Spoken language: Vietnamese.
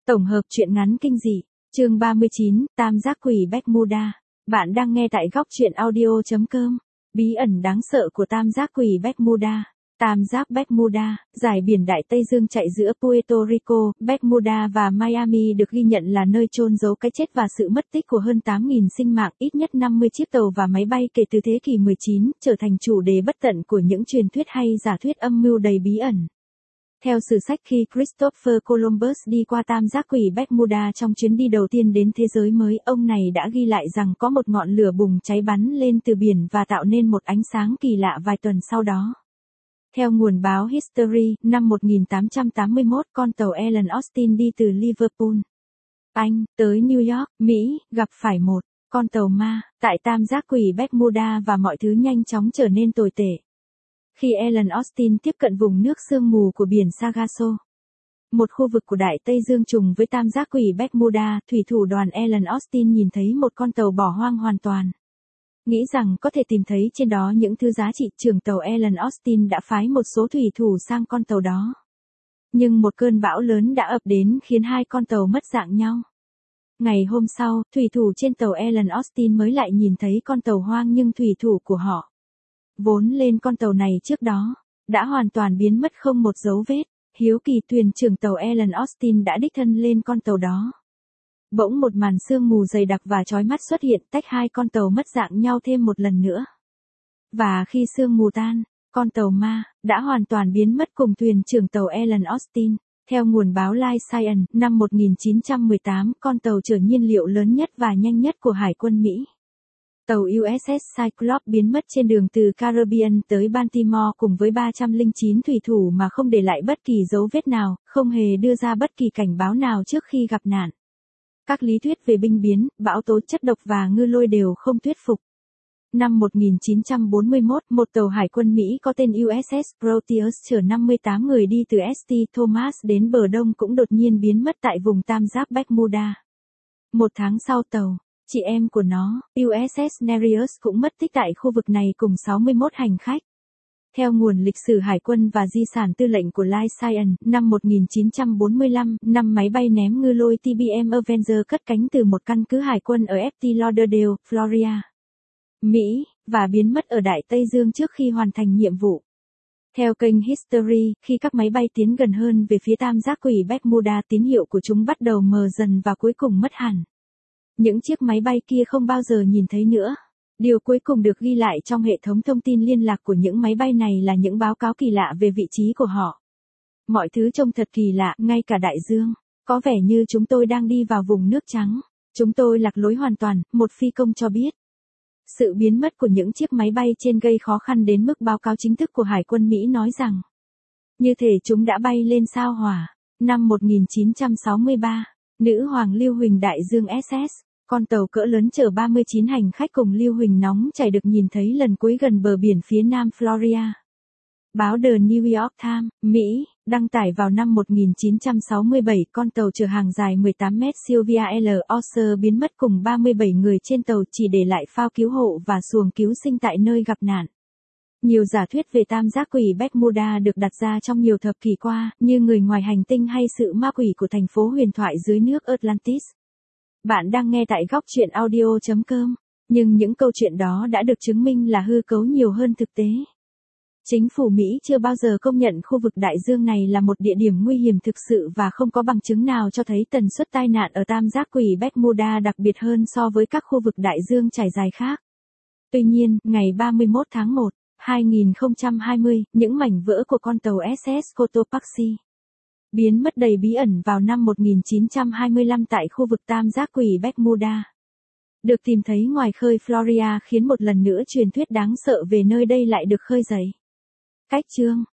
Tổng hợp truyện ngắn kinh dị, chương 39, Tam giác quỷ Bermuda. Bạn đang nghe tại góc truyện audio.com. Bí ẩn đáng sợ của tam giác quỷ Bermuda. Tam giác Bermuda, dải biển Đại Tây Dương chạy giữa Puerto Rico, Bermuda và Miami được ghi nhận là nơi chôn giấu cái chết và sự mất tích của hơn 8.000 sinh mạng, ít nhất 50 chiếc tàu và máy bay kể từ thế kỷ 19, trở thành chủ đề bất tận của những truyền thuyết hay giả thuyết âm mưu đầy bí ẩn. Theo sử sách, khi Christopher Columbus đi qua tam giác quỷ Bermuda trong chuyến đi đầu tiên đến thế giới mới, ông này đã ghi lại rằng có một ngọn lửa bùng cháy bắn lên từ biển và tạo nên một ánh sáng kỳ lạ vài tuần sau đó. Theo nguồn báo History, năm 1881, con tàu Ellen Austin đi từ Liverpool, Anh, tới New York, Mỹ, gặp phải một con tàu ma tại tam giác quỷ Bermuda và mọi thứ nhanh chóng trở nên tồi tệ. Khi Ellen Austin tiếp cận vùng nước sương mù của biển Sargasso, một khu vực của Đại Tây Dương trùng với tam giác quỷ Bermuda, thủy thủ đoàn Ellen Austin nhìn thấy một con tàu bỏ hoang hoàn toàn. Nghĩ rằng có thể tìm thấy trên đó những thứ giá trị, trưởng tàu Ellen Austin đã phái một số thủy thủ sang con tàu đó. Nhưng một cơn bão lớn đã ập đến khiến hai con tàu mất dạng nhau. Ngày hôm sau, thủy thủ trên tàu Ellen Austin mới lại nhìn thấy con tàu hoang, nhưng thủy thủ của họ vốn lên con tàu này trước đó đã hoàn toàn biến mất không một dấu vết. Hiếu kỳ, thuyền trưởng tàu Ellen Austin đã đích thân lên con tàu đó. Bỗng một màn sương mù dày đặc và chói mắt xuất hiện, tách hai con tàu mất dạng nhau thêm một lần nữa. Và khi sương mù tan, con tàu ma đã hoàn toàn biến mất cùng thuyền trưởng tàu Ellen Austin. Theo nguồn báo Life Science, năm 1918, con tàu chở nhiên liệu lớn nhất và nhanh nhất của Hải quân Mỹ, tàu USS Cyclops, biến mất trên đường từ Caribbean tới Baltimore cùng với 309 thủy thủ mà không để lại bất kỳ dấu vết nào, không hề đưa ra bất kỳ cảnh báo nào trước khi gặp nạn. Các lý thuyết về binh biến, bão tố, chất độc và ngư lôi đều không thuyết phục. Năm 1941, một tàu hải quân Mỹ có tên USS Proteus chở 58 người đi từ St. Thomas đến bờ Đông cũng đột nhiên biến mất tại vùng tam giác Bermuda. Một tháng sau, tàu chị em của nó, USS Nereus, cũng mất tích tại khu vực này cùng 61 hành khách. Theo nguồn lịch sử Hải quân và di sản tư lệnh của Life Science, năm 1945, 5 máy bay ném ngư lôi TBM Avenger cất cánh từ một căn cứ hải quân ở Fort Lauderdale, Florida, Mỹ, và biến mất ở Đại Tây Dương trước khi hoàn thành nhiệm vụ. Theo kênh History, khi các máy bay tiến gần hơn về phía tam giác quỷ Bermuda, tín hiệu của chúng bắt đầu mờ dần và cuối cùng mất hẳn. Những chiếc máy bay kia không bao giờ nhìn thấy nữa. Điều cuối cùng được ghi lại trong hệ thống thông tin liên lạc của những máy bay này là những báo cáo kỳ lạ về vị trí của họ. Mọi thứ trông thật kỳ lạ, ngay cả đại dương. Có vẻ như chúng tôi đang đi vào vùng nước trắng. Chúng tôi lạc lối hoàn toàn, một phi công cho biết. Sự biến mất của những chiếc máy bay trên gây khó khăn đến mức báo cáo chính thức của Hải quân Mỹ nói rằng như thể chúng đã bay lên sao Hỏa. Năm 1963, nữ hoàng Lưu Huỳnh Đại Dương SS, con tàu cỡ lớn chở 39 hành khách cùng Lưu Huỳnh nóng chảy, được nhìn thấy lần cuối gần bờ biển phía nam Florida. Báo The New York Times, Mỹ, đăng tải vào năm 1967, con tàu chở hàng dài 18 mét Sylvia L. Orser biến mất cùng 37 người trên tàu, chỉ để lại phao cứu hộ và xuồng cứu sinh tại nơi gặp nạn. Nhiều giả thuyết về tam giác quỷ Bermuda được đặt ra trong nhiều thập kỷ qua, như người ngoài hành tinh hay sự ma quỷ của thành phố huyền thoại dưới nước Atlantis. Bạn đang nghe tại góc truyện audio.com, nhưng những câu chuyện đó đã được chứng minh là hư cấu nhiều hơn thực tế. Chính phủ Mỹ chưa bao giờ công nhận khu vực đại dương này là một địa điểm nguy hiểm thực sự và không có bằng chứng nào cho thấy tần suất tai nạn ở tam giác quỷ Bermuda đặc biệt hơn so với các khu vực đại dương trải dài khác. Tuy nhiên, ngày 31 tháng 1, 2020, những mảnh vỡ của con tàu SS Cotopaxi biến mất đầy bí ẩn vào năm 1925 tại khu vực tam giác quỷ Bermuda, được tìm thấy ngoài khơi Florida, khiến một lần nữa truyền thuyết đáng sợ về nơi đây lại được khơi dậy. Cách chương